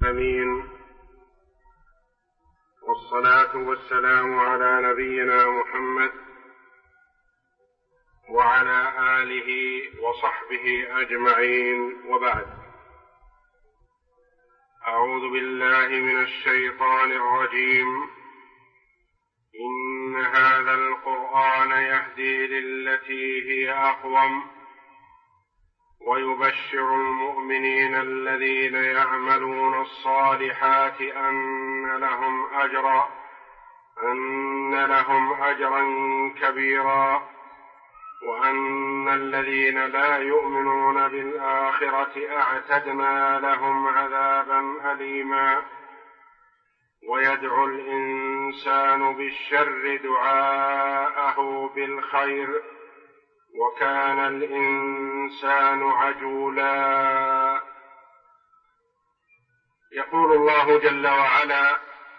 آمين. والصلاة والسلام على نبينا محمد وعلى آله وصحبه أجمعين، وبعد. أعوذ بالله من الشيطان الرجيم. إن هذا القرآن يهدي للتي هي أقوم ويبشر المؤمنين الذين يعملون الصالحات أن لهم أجرا كبيرا، وأن الذين لا يؤمنون بالآخرة أعتدنا لهم عذابا أليما. ويدعو الإنسان بالشر دعاءه بالخير، وكان الإنسان عجولا. يقول الله جل وعلا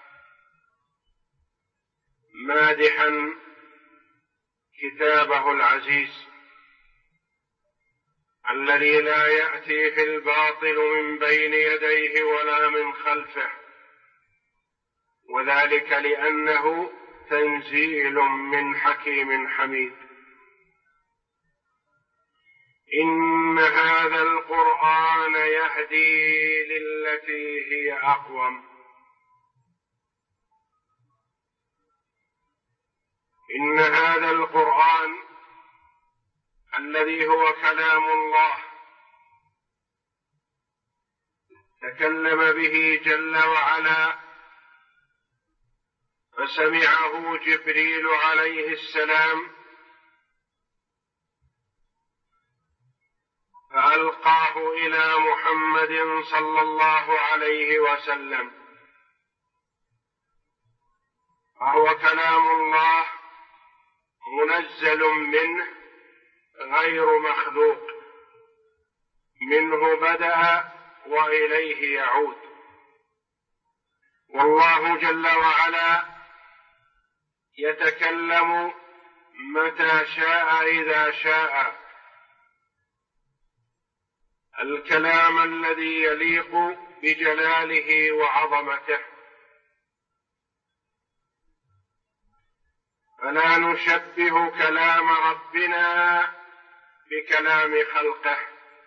مادحا كتابه العزيز الذي لا يأتيه الباطل من بين يديه ولا من خلفه، وذلك لأنه تنزيل من حكيم حميد. إن هذا القرآن يهدي للتي هي أقوم. إن هذا القرآن الذي هو كلام الله تكلم به جل وعلا، فسمعه جبريل عليه السلام فألقاه إلى محمد صلى الله عليه وسلم، فهو كلام الله منزل منه غير مخلوق، منه بدأ وإليه يعود. والله جل وعلا يتكلم متى شاء إذا شاء، الكلام الذي يليق بجلاله وعظمته، فلا نشبه كلام ربنا بكلام خلقه،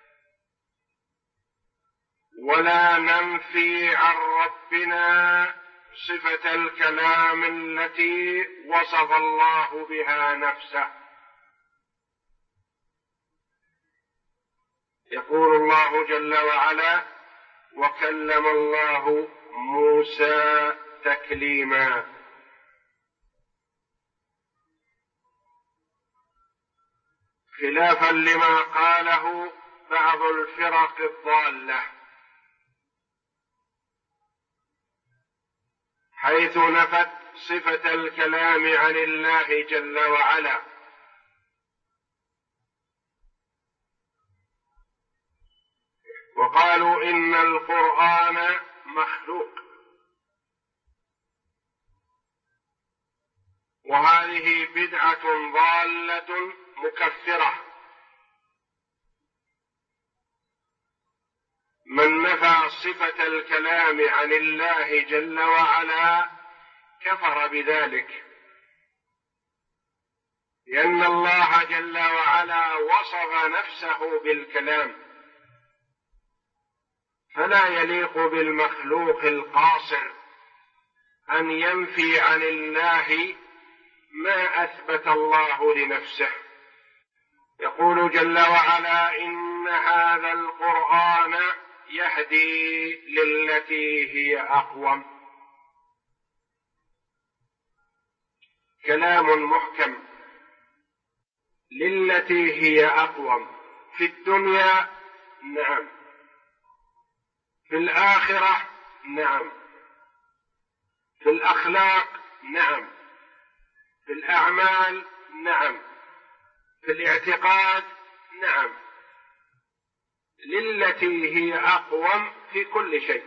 ولا ننفي عن ربنا صفة الكلام التي وصف الله بها نفسه. يقول الله جل وعلا: وكلم الله موسى تكليما. خلافا لما قاله بعض الفرق الضالة، حيث نفت صفة الكلام عن الله جل وعلا، وقالوا إن القرآن مخلوق، وهذه بدعة ضالة مكفرة. من نفى صفة الكلام عن الله جل وعلا كفر بذلك، لأن الله جل وعلا وصف نفسه بالكلام، فلا يليق بالمخلوق القاصر أن ينفي عن الله ما أثبت الله لنفسه. يقول جل وعلا: إن هذا القرآن يهدي للتي هي أقوم. كلام محكم للتي هي أقوم، في الدنيا نعم، في الآخرة نعم، في الأخلاق نعم، في الأعمال نعم، في الاعتقاد نعم، للتي هي أقوم في كل شيء.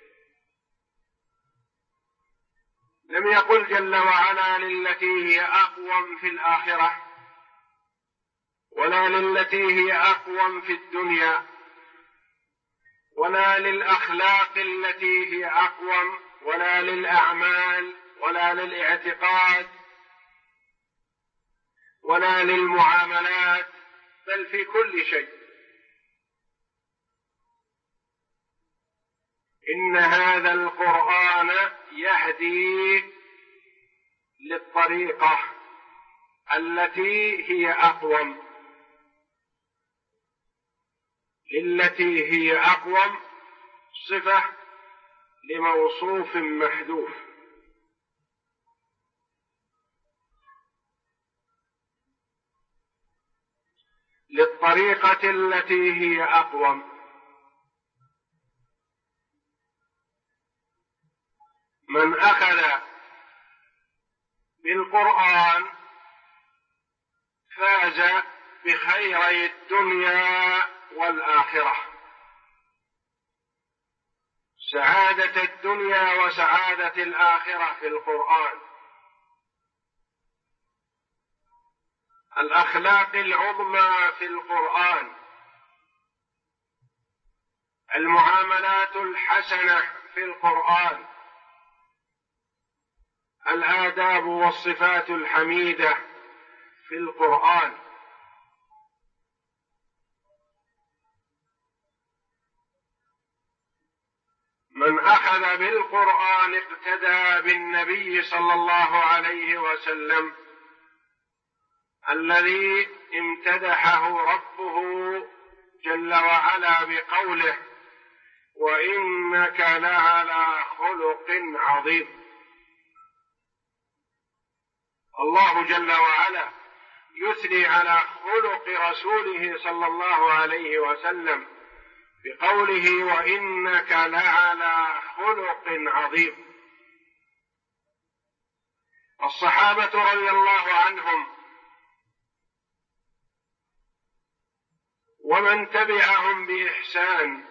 لم يقل جل وعلا للتي هي أقوم في الآخرة، ولا للتي هي أقوم في الدنيا، ولا للأخلاق التي هي أقوم، ولا للأعمال، ولا للاعتقاد، ولا للمعاملات، بل في كل شيء. إن هذا القرآن يهدي للطريقة التي هي أقوم. التي هي أقوم صفة لموصوف محذوف. للطريقة التي هي أقوم. من أخذ بالقرآن فاز بخيري الدنيا والآخرة، سعادة الدنيا وسعادة الآخرة في القرآن. الأخلاق العظمى في القرآن، المعاملات الحسنة في القرآن، الآداب والصفات الحميدة في القرآن. من أخذ بالقرآن اقتدى بالنبي صلى الله عليه وسلم الذي امتدحه ربه جل وعلا بقوله: وإنك لعلى خلق عظيم. الله جل وعلا يثني على خلق رسوله صلى الله عليه وسلم بقوله: وإنك لعلى خلق عظيم. الصحابة رضي الله عنهم ومن تبعهم بإحسان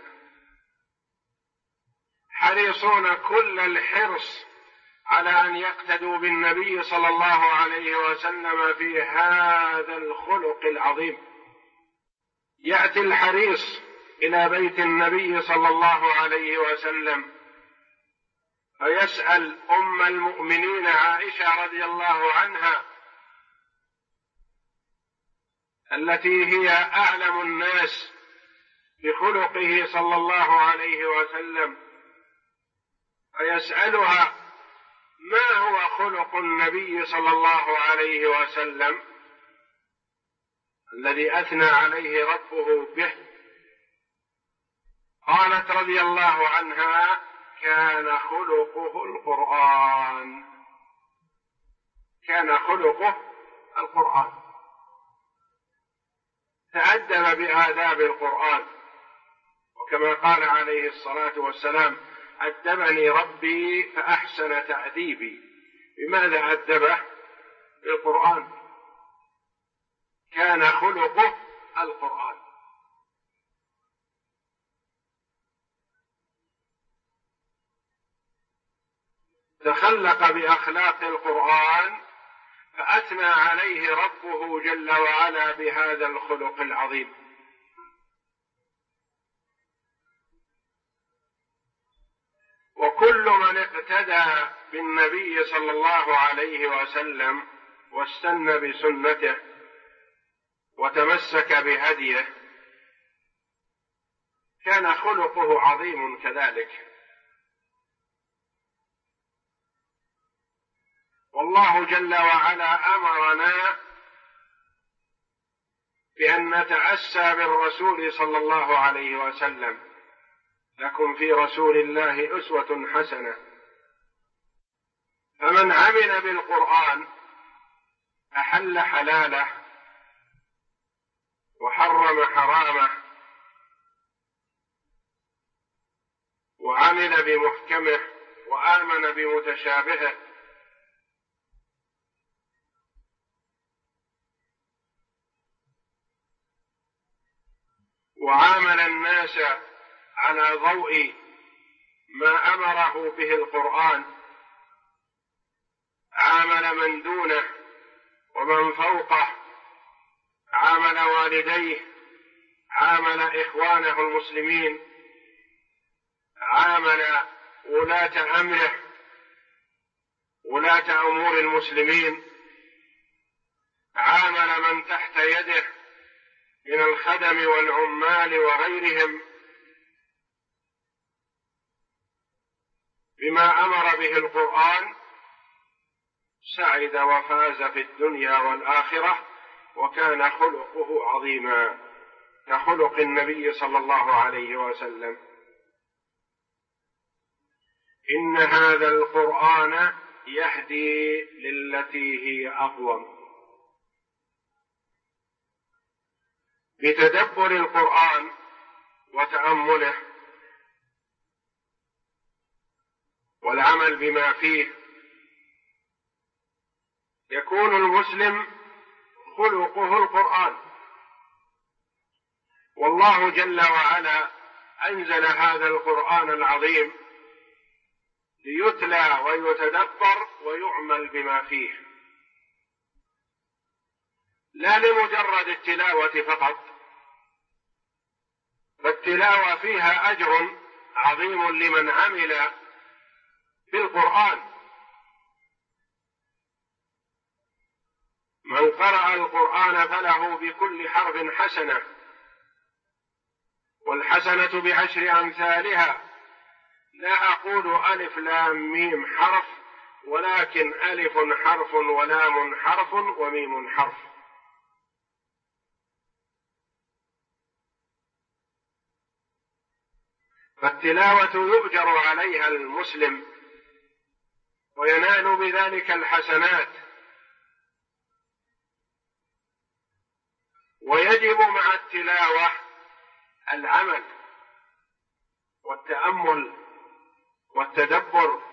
حريصون كل الحرص على أن يقتدوا بالنبي صلى الله عليه وسلم في هذا الخلق العظيم. يأتي الحريص إلى بيت النبي صلى الله عليه وسلم فيسأل أم المؤمنين عائشة رضي الله عنها التي هي أعلم الناس بخلقه صلى الله عليه وسلم، فيسألها: ما هو خلق النبي صلى الله عليه وسلم الذي أثنى عليه ربه به؟ قالت رضي الله عنها: كان خلقه القرآن. كان خلقه القرآن، تأدب بآداب القرآن، وكما قال عليه الصلاة والسلام: أدبني ربي فأحسن تأديبي. بماذا أدبه؟ بالقرآن. كان خلقه القرآن. تخلق بأخلاق القرآن فأثنى عليه ربه جل وعلا بهذا الخلق العظيم. وكل من اقتدى بالنبي صلى الله عليه وسلم واستنى بسنته وتمسك بهديه كان خلقه عظيم كذلك. والله جل وعلا أمرنا بأن نتأسى بالرسول صلى الله عليه وسلم: لكم في رسول الله أسوة حسنة. فمن عمل بالقرآن أحل حلاله وحرم حرامه وعمل بمحكمه وآمن بمتشابهه، وعامل الناس على ضوء ما أمره به القرآن، عامل من دونه ومن فوقه، عامل والديه، عامل إخوانه المسلمين، عامل ولاة أمره، ولاة أمور المسلمين، عامل من تحت يده من الخدم والعمال وغيرهم بما أمر به القرآن، سعد وفاز في الدنيا والآخرة، وكان خلقه عظيما كخلق النبي صلى الله عليه وسلم. إن هذا القرآن يهدي للتي هي أقوم. بتدبر القرآن وتأمله والعمل بما فيه يكون المسلم خلقه القرآن. والله جل وعلا أنزل هذا القرآن العظيم ليتلى ويتدبر ويعمل بما فيه، لا لمجرد التلاوة فقط، فالتلاوة فيها أجر عظيم لمن عمل بالقرآن. من قرأ القرآن فله بكل حرف حسنة، والحسنة بعشر أمثالها. لا أقول ألف لام ميم حرف، ولكن ألف حرف ولام حرف وميم حرف. فالتلاوة يؤجر عليها المسلم وينال بذلك الحسنات، ويجب مع التلاوة العمل والتأمل والتدبر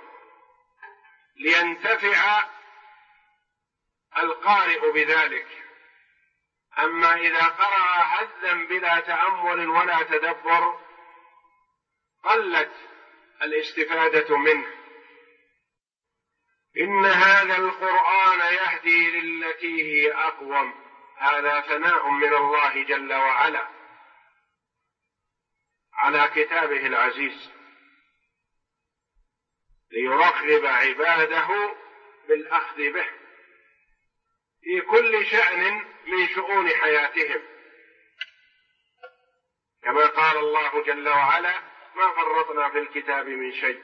لينتفع القارئ بذلك. أما إذا قرأ هزا بلا تأمل ولا تدبر قلت الاستفادة منه. إن هذا القرآن يهدي للتي هي أقوم. هذا ثناء من الله جل وعلا على كتابه العزيز ليرغب عباده بالأخذ به في كل شأن من شؤون حياتهم، كما قال الله جل وعلا: ما فرطنا في الكتاب من شيء.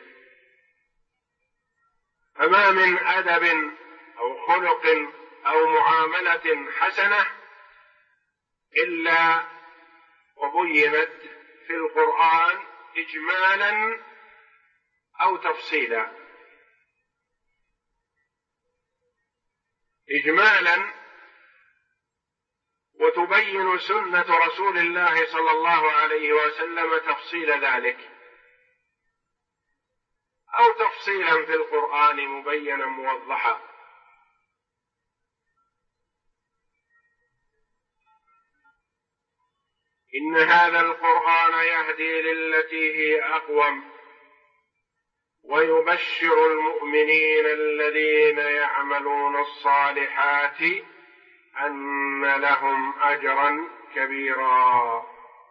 فما من أدب أو خلق أو معاملة حسنة إلا وبينت في القرآن إجمالا أو تفصيلا. إجمالا وتبين سنة رسول الله صلى الله عليه وسلم تفصيل ذلك، أو تفصيلا في القرآن مبينا موضحا. إن هذا القرآن يهدي للتي هي أقوم ويبشر المؤمنين الذين يعملون الصالحات أن لهم أجرا كبيرا.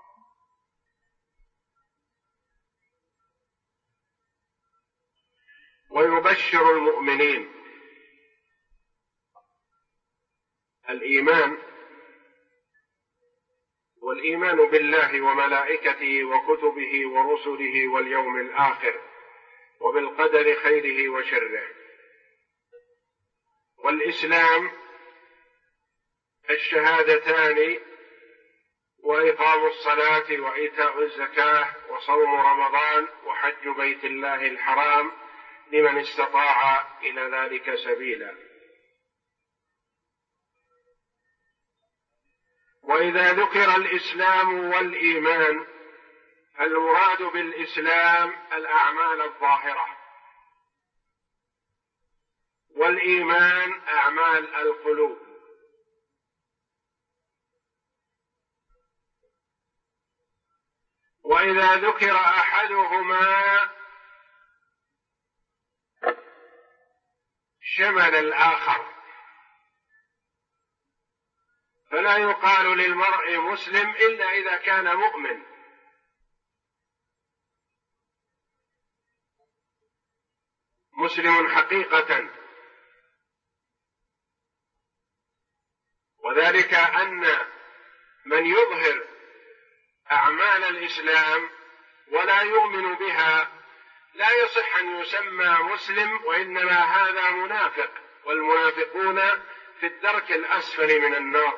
ويبشر المؤمنين، الإيمان والإيمان بالله وملائكته وكتبه ورسله واليوم الآخر وبالقدر خيره وشره. والإسلام الشهادتان وإقام الصلاة وإيتاء الزكاة وصوم رمضان وحج بيت الله الحرام لمن استطاع إلى ذلك سبيلا. وإذا ذكر الإسلام والإيمان المراد بالإسلام الأعمال الظاهرة، والإيمان أعمال القلوب. وإذا ذكر أحدهما شمل الآخر، فلا يقال للمرء مسلم إلا إذا كان مؤمن، مسلم حقيقة، وذلك أن من يظهر أعمال الإسلام ولا يؤمن بها لا يصح أن يسمى مسلم، وإنما هذا منافق، والمنافقون في الدرك الأسفل من النار.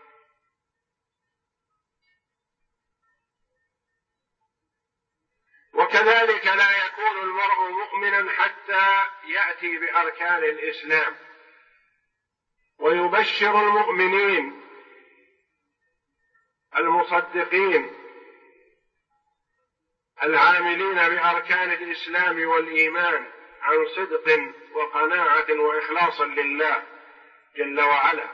وكذلك لا يكون المرء مؤمنا حتى يأتي بأركان الإسلام. ويبشر المؤمنين المصدقين العاملين بأركان الإسلام والإيمان عن صدق وقناعة وإخلاص لله جل وعلا،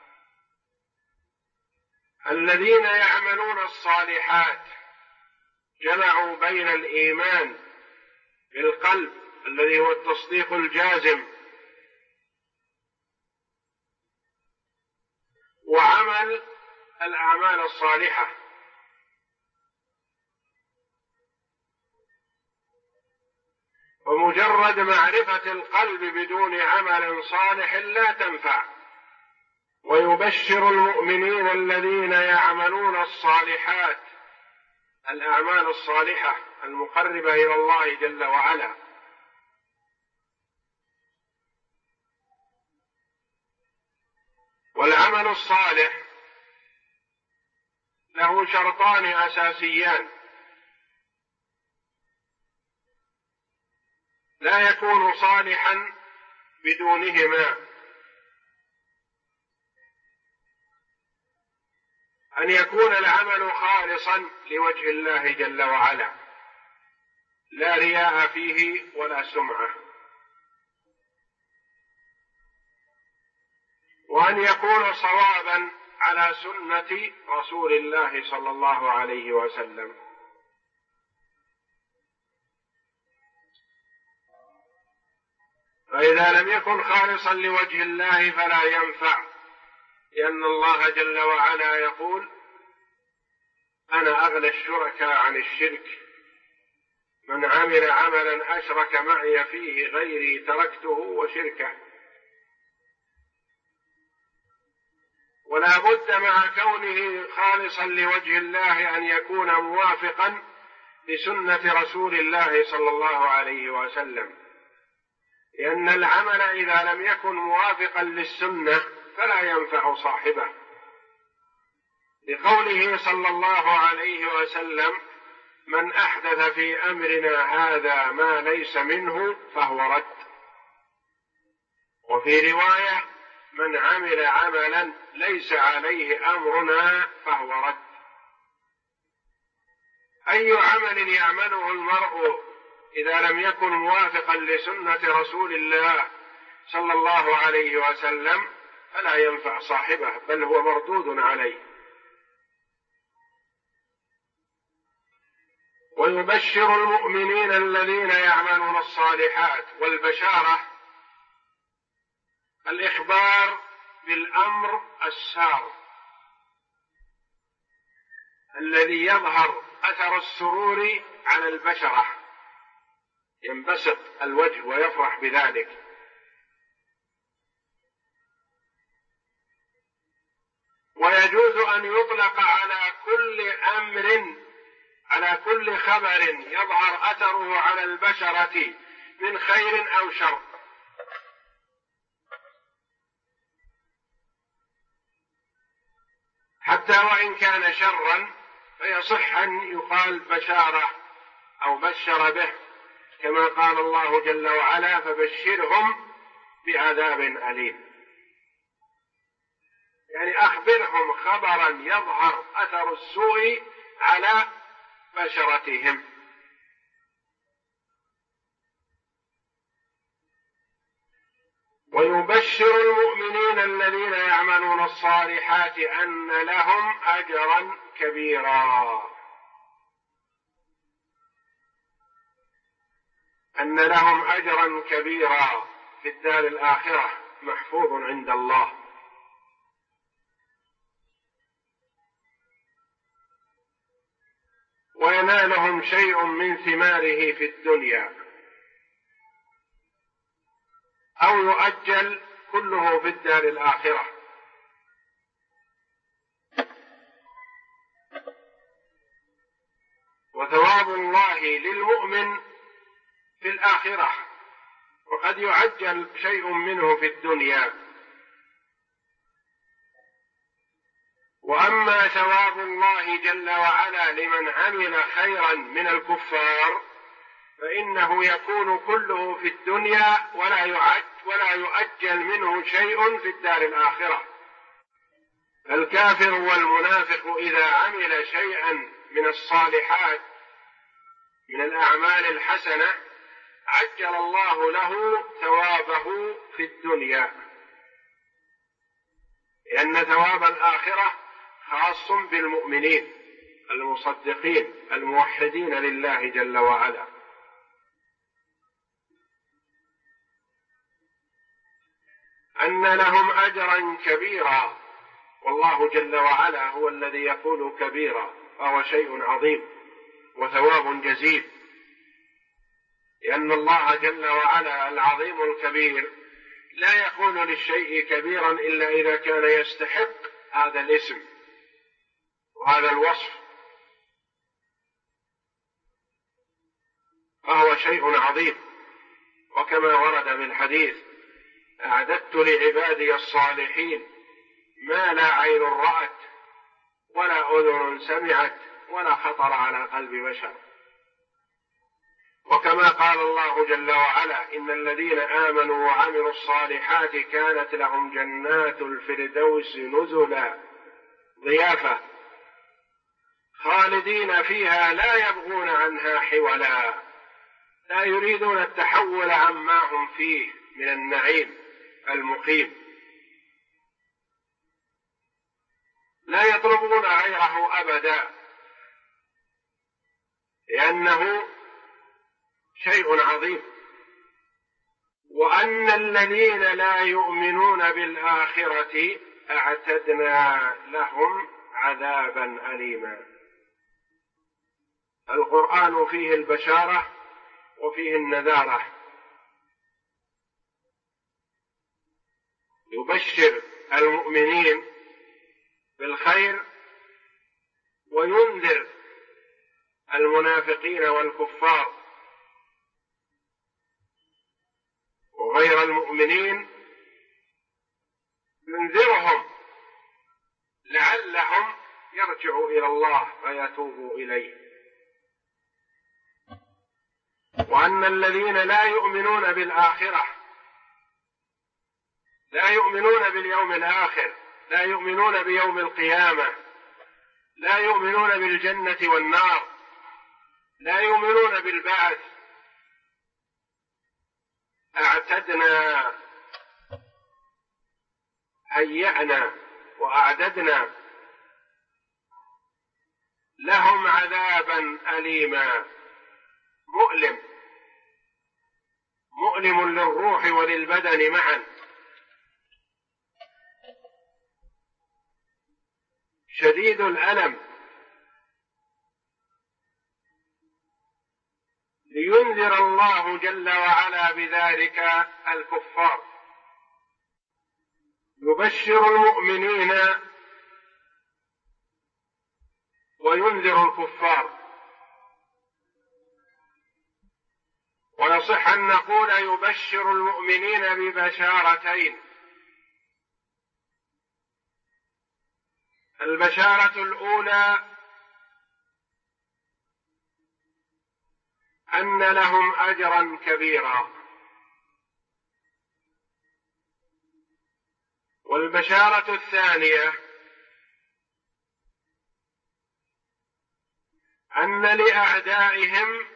الذين يعملون الصالحات جمعوا بين الإيمان بالقلب الذي هو التصديق الجازم وعمل الأعمال الصالحة. ومجرد معرفة القلب بدون عمل صالح لا تنفع. ويبشر المؤمنين الذين يعملون الصالحات الأعمال الصالحة المقربة إلى الله جل وعلا. والعمل الصالح له شرطان أساسيان لا يكون صالحا بدونهما: أن يكون العمل خالصا لوجه الله جل وعلا لا رياء فيه ولا سمعة، وأن يكون صوابا على سنة رسول الله صلى الله عليه وسلم. فإذا لم يكن خالصا لوجه الله فلا ينفع، لأن الله جل وعلا يقول: أنا أغنى الشركاء عن الشرك، من عمل عملا أشرك معي فيه غيري تركته وشركه. ولا بد مع كونه خالصا لوجه الله أن يكون موافقا لسنة رسول الله صلى الله عليه وسلم، لأن العمل إذا لم يكن موافقا للسنة فلا ينفع صاحبه، لقوله صلى الله عليه وسلم: من أحدث في أمرنا هذا ما ليس منه فهو رد. وفي رواية: من عمل عملا ليس عليه أمرنا فهو رد. أي عمل يعمله المرء إذا لم يكن موافقا لسنة رسول الله صلى الله عليه وسلم فلا ينفع صاحبه، بل هو مردود عليه. ويبشر المؤمنين الذين يعملون الصالحات. والبشارة الإخبار بالأمر السار الذي يظهر أثر السرور على البشرة، ينبسط الوجه ويفرح بذلك. ويجوز أن يطلق على كل أمر، على كل خبر يظهر أثره على البشرة من خير أو شر. حتى وإن كان شرا فيصح أن يقال بشارة أو بشر به، كما قال الله جل وعلا: فبشرهم بعذاب أليم. يعني أخبرهم خبرا يظهر أثر السوء على بشرتهم. ويبشر المؤمنين الذين يعملون الصالحات أن لهم أجرا كبيرا، أن لهم أجرا كبيرا في الدار الآخرة محفوظ عند الله. وينالهم شيء من ثماره في الدنيا. أو يؤجل كله في الدار الآخرة. وثواب الله للمؤمن في الآخرة، وقد يعجل شيء منه في الدنيا. وأما ثواب الله جل وعلا لمن عمل خيرا من الكفار فإنه يكون كله في الدنيا ولا يؤجل منه شيء في الدار الآخرة. الكافر والمنافق إذا عمل شيئا من الصالحات من الأعمال الحسنة عجل الله له ثوابه في الدنيا، لأن ثواب الآخرة خاص بالمؤمنين المصدقين الموحدين لله جل وعلا. أن لهم أجرا كبيرا، والله جل وعلا هو الذي يقول كبيرا، فهو شيء عظيم وثواب جزيل، لأن الله جل وعلا العظيم الكبير لا يكون للشيء كبيرا إلا إذا كان يستحق هذا الاسم وهذا الوصف، فهو شيء عظيم. وكما ورد بالحديث: أعددت لعبادي الصالحين ما لا عين رأت ولا أذن سمعت ولا خطر على قلب بشر. وكما قال الله جل وعلا: إن الذين آمنوا وعملوا الصالحات كانت لهم جنات الفردوس نزلا ضيافة خالدين فيها لا يبغون عنها حولا، لا يريدون التحول عما هم فيه من النعيم المقيم، لا يطلبون غيره أبدا، لأنه شيء عظيم. وأن الذين لا يؤمنون بالآخرة أعتدنا لهم عذابا أليما. القرآن فيه البشارة وفيه النذارة، يبشر المؤمنين بالخير وينذر المنافقين والكفار وغير المؤمنين، ينذرهم لعلهم يرجعوا إلى الله ويتوبوا إليه. وأن الذين لا يؤمنون بالآخرة، لا يؤمنون باليوم الآخر، لا يؤمنون بيوم القيامة، لا يؤمنون بالجنة والنار، لا يؤمنون بالبعث، أعتدنا، هيأنا وأعددنا لهم عذابا أليما، مؤلم للروح وللبدن معا، شديد الألم، لينذر الله جل وعلا بذلك الكفار، يبشر المؤمنين وينذر الكفار. ويصح أن نقول يبشر المؤمنين ببشارتين: البشارة الأولى أن لهم أجرا كبيرا، والبشارة الثانية أن لأعدائهم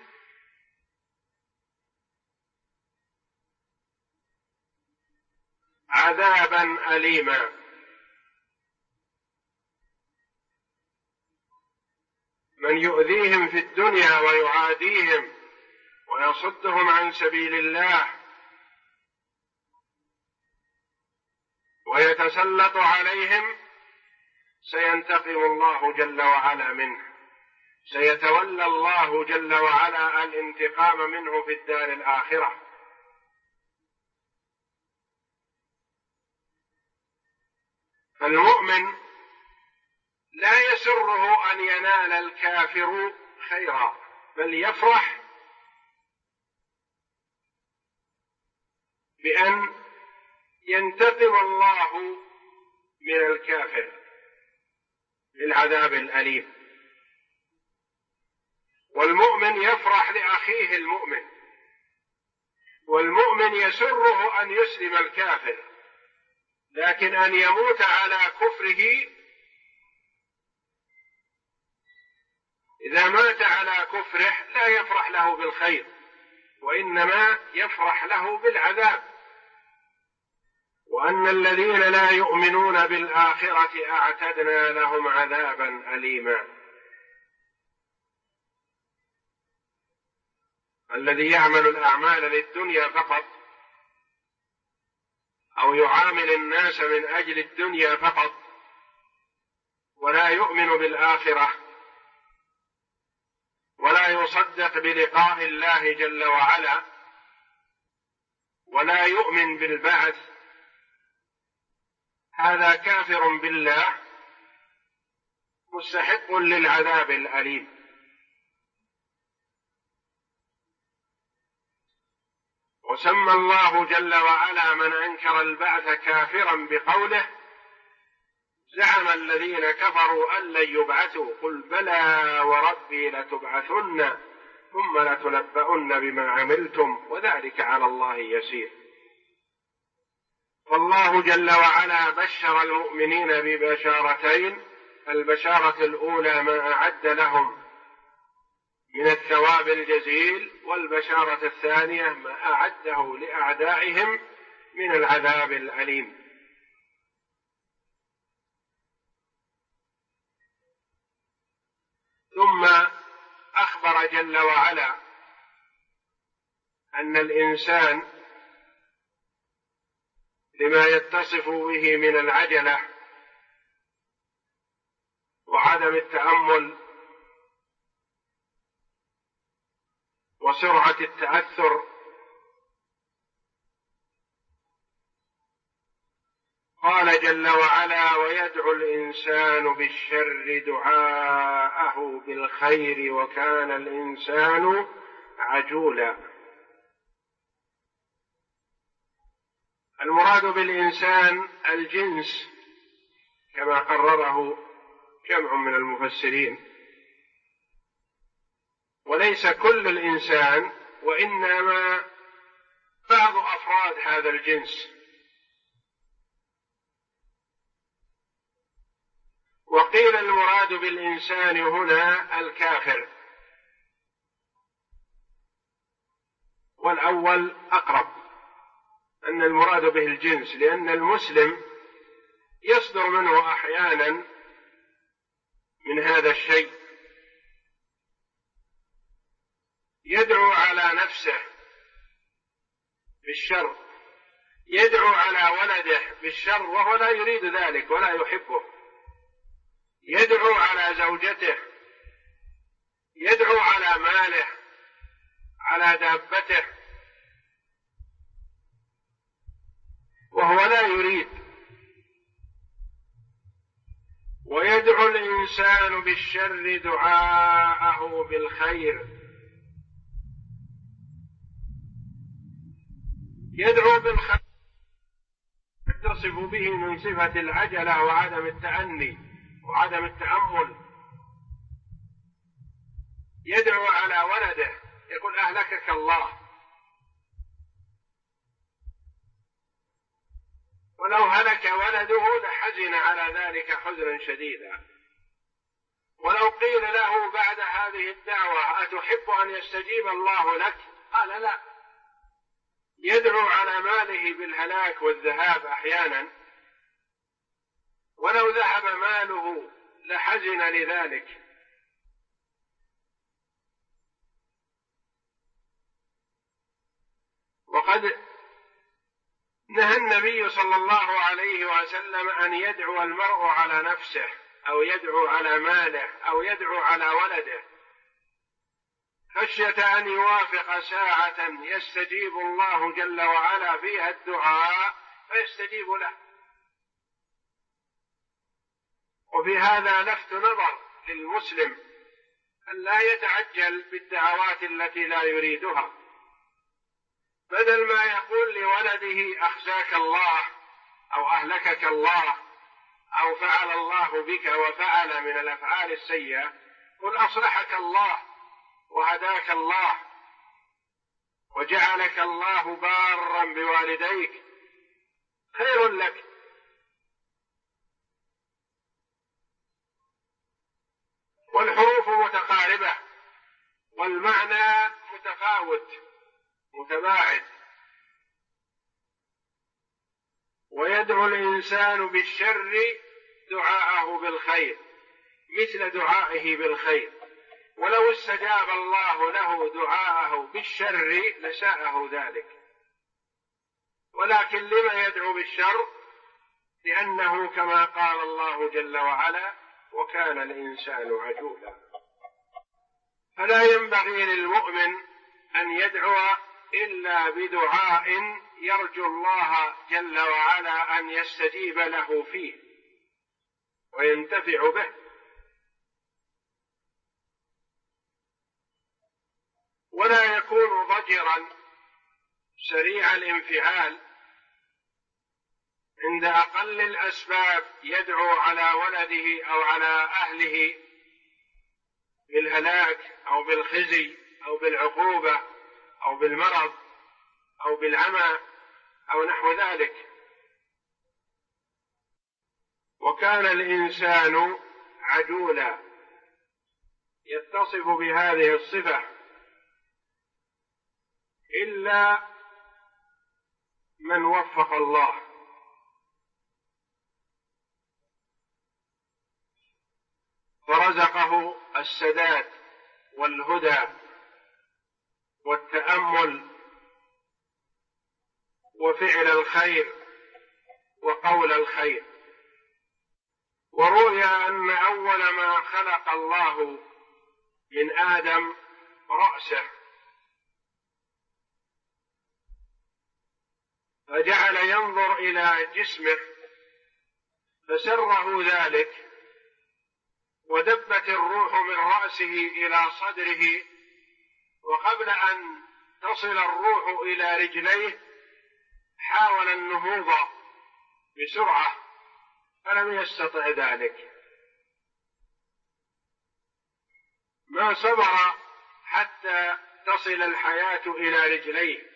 عذابا أليما. من يؤذيهم في الدنيا ويعاديهم ويصدهم عن سبيل الله ويتسلط عليهم سينتقم الله جل وعلا منه، سيتولى الله جل وعلا الانتقام منه في الدار الآخرة. فالمؤمن لا يسره أن ينال الكافر خيرا، بل يفرح بأن ينتقم الله من الكافر بالعذاب الأليم. والمؤمن يفرح لأخيه المؤمن، والمؤمن يسره أن يسلم الكافر، لكن أن يموت على كفره، إذا مات على كفره لا يفرح له بالخير، وإنما يفرح له بالعذاب. وأن الذين لا يؤمنون بالآخرة أعتدنا لهم عذابا أليما. الذي يعمل الأعمال للدنيا فقط، أو يعامل الناس من أجل الدنيا فقط، ولا يؤمن بالآخرة، ولا يصدق بلقاء الله جل وعلا، ولا يؤمن بالبعث، هذا كافر بالله مستحق للعذاب الأليم. وسمى الله جل وعلا من أنكر البعث كافرا بقوله: زعم الذين كفروا أن لن يبعثوا قل بلى وربي لتبعثن ثم لتنبؤن بما عملتم وذلك على الله يسير. فالله جل وعلا بشر المؤمنين ببشارتين: البشارة الأولى ما أعد لهم من الثواب الجزيل، والبشارة الثانية ما أعده لأعدائهم من العذاب الأليم. ثم أخبر جل وعلا أن الإنسان لما يتصف به من العجلة وعدم التأمل وسرعة التأثر، قال جل وعلا: ويدعو الإنسان بالشر دعاءه بالخير وكان الإنسان عجولا. المراد بالإنسان الجنس كما قرره جمع من المفسرين، وليس كل الإنسان، وإنما بعض أفراد هذا الجنس. وقيل المراد بالإنسان هنا الكافر، والأول أقرب، أن المراد به الجنس، لأن المسلم يصدر منه أحيانا من هذا الشيء، يدعو على نفسه بالشر، يدعو على ولده بالشر وهو لا يريد ذلك ولا يحبه، يدعو على زوجته، يدعو على ماله، على دابته، وهو لا يريد. ويدعو الإنسان بالشر دعاءه بالخير، يدعو بالخير يتصف به من صفة العجلة وعدم التأني وعدم التأمل. يدعو على ولده، يقول أهلكك الله، ولو هلك ولده لحزن على ذلك حزنا شديدا. ولو قيل له بعد هذه الدعوة: أتحب أن يستجيب الله لك؟ قال لا. يدعو على ماله بالهلاك والذهاب أحيانا، ولو ذهب ماله لحزن لذلك. وقد نهى النبي صلى الله عليه وسلم أن يدعو المرء على نفسه أو يدعو على ماله أو يدعو على ولده خشية أن يوافق ساعة يستجيب الله جل وعلا فيها الدعاء فيستجيب له. وفي هذا لفت نظر للمسلم أن لا يتعجل بالدعوات التي لا يريدها، بدل ما يقول لولده أخزاك الله أو أهلكك الله أو فعل الله بك وفعل من الأفعال السيئة، قل أصلحك الله وهداك الله وجعلك الله بارا بوالديك، خير لك. والحروف متقاربة والمعنى متفاوت متباعد. ويدعو الإنسان بالشر دعاءه بالخير مثل دعائه بالخير، ولو استجاب الله له دعاءه بالشر لساءه ذلك، ولكن لما يدعو بالشر؟ لأنه كما قال الله جل وعلا: وكان الإنسان عجولا. فلا ينبغي للمؤمن أن يدعو إلا بدعاء يرجو الله جل وعلا أن يستجيب له فيه وينتفع به، ولا يكون ضجرا سريع الانفعال عند أقل الأسباب، يدعو على ولده أو على أهله بالهلاك أو بالخزي أو بالعقوبة أو بالمرض أو بالعمى أو نحو ذلك. وكان الإنسان عجولا، يتصف بهذه الصفة إلا من وفق الله، فرزقه السداد والهدى والتأمل وفعل الخير وقول الخير. وروي أن أول ما خلق الله من آدم رأسه، فجعل ينظر إلى جسمه فسره ذلك، ودبت الروح من رأسه إلى صدره، وقبل أن تصل الروح إلى رجليه حاول النهوض بسرعة فلم يستطع ذلك، ما صبر حتى تصل الحياة إلى رجليه.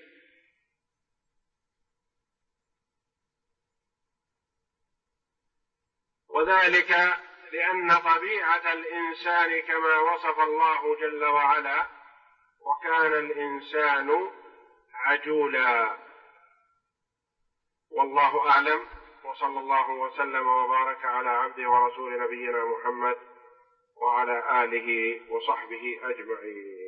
وذلك لأن طبيعة الإنسان كما وصف الله جل وعلا: وكان الإنسان عجولا. والله أعلم، وصلى الله وسلم وبارك على عبده ورسول نبينا محمد وعلى آله وصحبه أجمعين.